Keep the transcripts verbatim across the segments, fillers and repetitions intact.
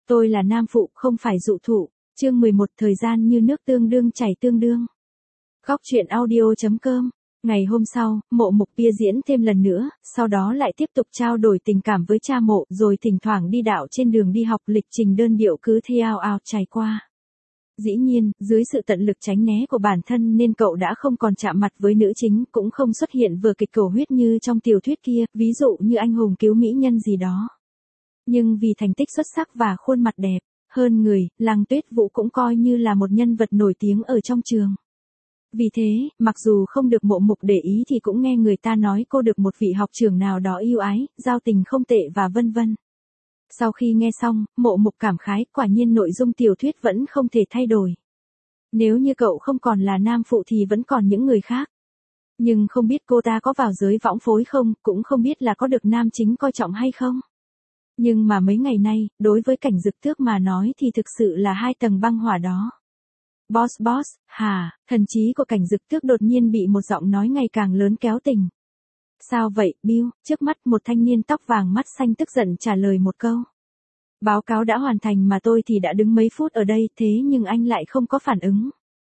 Tôi là nam phụ, không phải dụ thụ. Chương mười một, thời gian như nước tương đương chảy tương đương. Góc truyện audio.com. Ngày hôm sau, Mộ Mục bia diễn thêm lần nữa, sau đó lại tiếp tục trao đổi tình cảm với cha Mộ, rồi thỉnh thoảng đi đạo trên đường đi học, lịch trình đơn điệu cứ theo ao trải qua. Dĩ nhiên, dưới sự tận lực tránh né của bản thân nên cậu đã không còn chạm mặt với nữ chính, cũng không xuất hiện vừa kịch cầu huyết như trong tiểu thuyết kia, ví dụ như anh hùng cứu mỹ nhân gì đó. Nhưng vì thành tích xuất sắc và khuôn mặt đẹp hơn người, Lăng Tuyết Vũ cũng coi như là một nhân vật nổi tiếng ở trong trường. Vì thế, mặc dù không được Mộ Mục để ý thì cũng nghe người ta nói cô được một vị học trưởng nào đó yêu ái, giao tình không tệ và vân vân. Sau khi nghe xong, Mộ Mục cảm khái, quả nhiên nội dung tiểu thuyết vẫn không thể thay đổi. Nếu như cậu không còn là nam phụ thì vẫn còn những người khác. Nhưng không biết cô ta có vào giới võng phối không, cũng không biết là có được nam chính coi trọng hay không. Nhưng mà mấy ngày nay, đối với Cảnh Dực Tước mà nói thì thực sự là hai tầng băng hỏa đó. Boss boss, hả, thần trí của Cảnh Dực Tước đột nhiên bị một giọng nói ngày càng lớn kéo tỉnh. Sao vậy, Bill? Trước mắt một thanh niên tóc vàng mắt xanh tức giận trả lời một câu. Báo cáo đã hoàn thành mà tôi thì đã đứng mấy phút ở đây, thế nhưng anh lại không có phản ứng.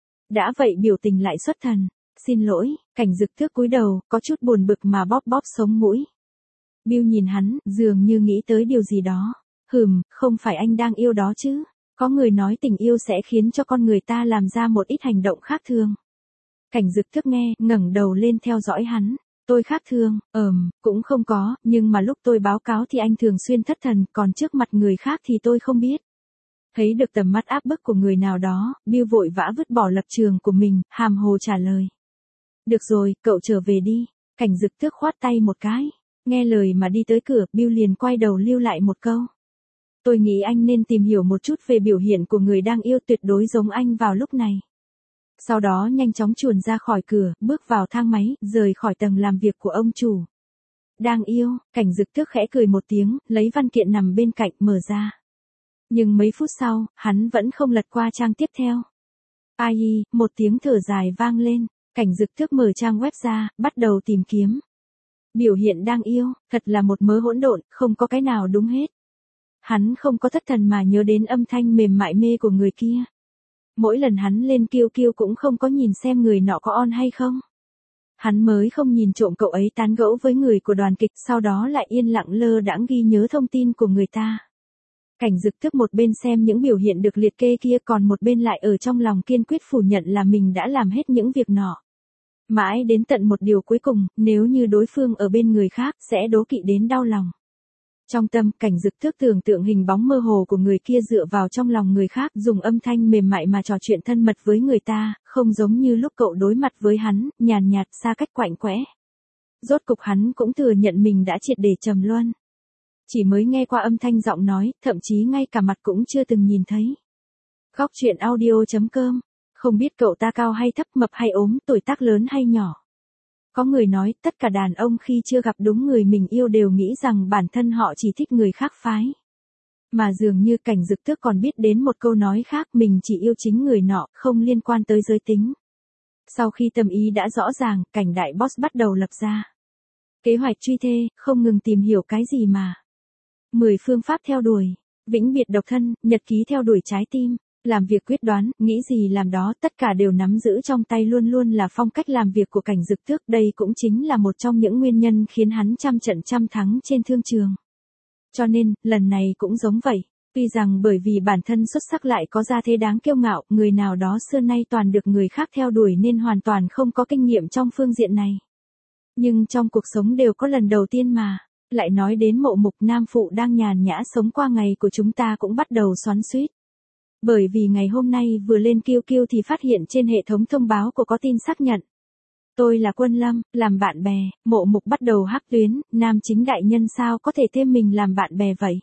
Đã vậy biểu tình lại xuất thần. Xin lỗi, Cảnh Dực Tước cúi đầu, có chút buồn bực mà bóp bóp sống mũi. Bill nhìn hắn, dường như nghĩ tới điều gì đó. Hừm, không phải anh đang yêu đó chứ. Có người nói tình yêu sẽ khiến cho con người ta làm ra một ít hành động khác thường. Cảnh Dực Tước nghe, ngẩng đầu lên theo dõi hắn. Tôi khác thường, ờm, cũng không có, nhưng mà lúc tôi báo cáo thì anh thường xuyên thất thần, còn trước mặt người khác thì tôi không biết. Thấy được tầm mắt áp bức của người nào đó, Bill vội vã vứt bỏ lập trường của mình, hàm hồ trả lời. Được rồi, cậu trở về đi. Cảnh Dực Tước khoát tay một cái. Nghe lời mà đi tới cửa, Bill liền quay đầu lưu lại một câu. Tôi nghĩ anh nên tìm hiểu một chút về biểu hiện của người đang yêu, tuyệt đối giống anh vào lúc này. Sau đó nhanh chóng chuồn ra khỏi cửa, bước vào thang máy, rời khỏi tầng làm việc của ông chủ. Đang yêu, Cảnh Dực Tước khẽ cười một tiếng, lấy văn kiện nằm bên cạnh mở ra. Nhưng mấy phút sau, hắn vẫn không lật qua trang tiếp theo. Ai, một tiếng thở dài vang lên, Cảnh Dực Tước mở trang web ra, bắt đầu tìm kiếm. Biểu hiện đang yêu, thật là một mớ hỗn độn, không có cái nào đúng hết. Hắn không có thất thần mà nhớ đến âm thanh mềm mại mê của người kia. Mỗi lần hắn lên kiêu kiêu cũng không có nhìn xem người nọ có on hay không. Hắn mới không nhìn trộm cậu ấy tán gẫu với người của đoàn kịch, sau đó lại yên lặng lơ đãng ghi nhớ thông tin của người ta. Cảnh Dực Tước một bên xem những biểu hiện được liệt kê kia, còn một bên lại ở trong lòng kiên quyết phủ nhận là mình đã làm hết những việc nọ. Mãi đến tận một điều cuối cùng, nếu như đối phương ở bên người khác, sẽ đố kỵ đến đau lòng. Trong tâm, Cảnh Dực Tước tưởng tượng hình bóng mơ hồ của người kia dựa vào trong lòng người khác, dùng âm thanh mềm mại mà trò chuyện thân mật với người ta, không giống như lúc cậu đối mặt với hắn, nhàn nhạt, xa cách quạnh quẽ. Rốt cục hắn cũng thừa nhận mình đã triệt để trầm luân. Chỉ mới nghe qua âm thanh giọng nói, thậm chí ngay cả mặt cũng chưa từng nhìn thấy. Góc truyện audio.com. Không biết cậu ta cao hay thấp, mập hay ốm, tuổi tác lớn hay nhỏ. Có người nói, tất cả đàn ông khi chưa gặp đúng người mình yêu đều nghĩ rằng bản thân họ chỉ thích người khác phái. Mà dường như Cảnh Dực Tước còn biết đến một câu nói khác, mình chỉ yêu chính người nọ, không liên quan tới giới tính. Sau khi tâm ý đã rõ ràng, Cảnh đại boss bắt đầu lập ra kế hoạch truy thê, không ngừng tìm hiểu cái gì mà. mười phương pháp theo đuổi, vĩnh biệt độc thân, nhật ký theo đuổi trái tim. Làm việc quyết đoán, nghĩ gì làm đó, tất cả đều nắm giữ trong tay, luôn luôn là phong cách làm việc của Cảnh Dực Tước. Đây cũng chính là một trong những nguyên nhân khiến hắn trăm trận trăm thắng trên thương trường. Cho nên, lần này cũng giống vậy. Tuy rằng bởi vì bản thân xuất sắc lại có gia thế đáng kiêu ngạo, người nào đó xưa nay toàn được người khác theo đuổi nên hoàn toàn không có kinh nghiệm trong phương diện này. Nhưng trong cuộc sống đều có lần đầu tiên mà. Lại nói đến Mộ Mục, nam phụ đang nhàn nhã sống qua ngày của chúng ta cũng bắt đầu xoắn xuýt. Bởi vì ngày hôm nay vừa lên kiêu kiêu thì phát hiện trên hệ thống thông báo của có tin xác nhận. Tôi là Quân Lâm, làm bạn bè. Mộ Mục bắt đầu hắc tuyến, nam chính đại nhân sao có thể thêm mình làm bạn bè vậy?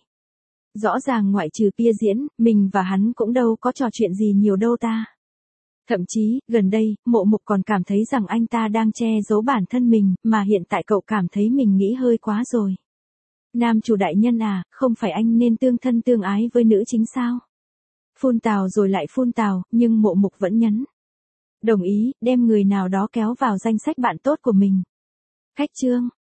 Rõ ràng ngoại trừ bia diễn, mình và hắn cũng đâu có trò chuyện gì nhiều đâu ta. Thậm chí, gần đây, Mộ Mục còn cảm thấy rằng anh ta đang che giấu bản thân mình, mà hiện tại cậu cảm thấy mình nghĩ hơi quá rồi. Nam chủ đại nhân à, không phải anh nên tương thân tương ái với nữ chính sao? Phun tào rồi lại phun tào, nhưng Mộ Mục vẫn nhấn đồng ý, đem người nào đó kéo vào danh sách bạn tốt của mình. Khách trương,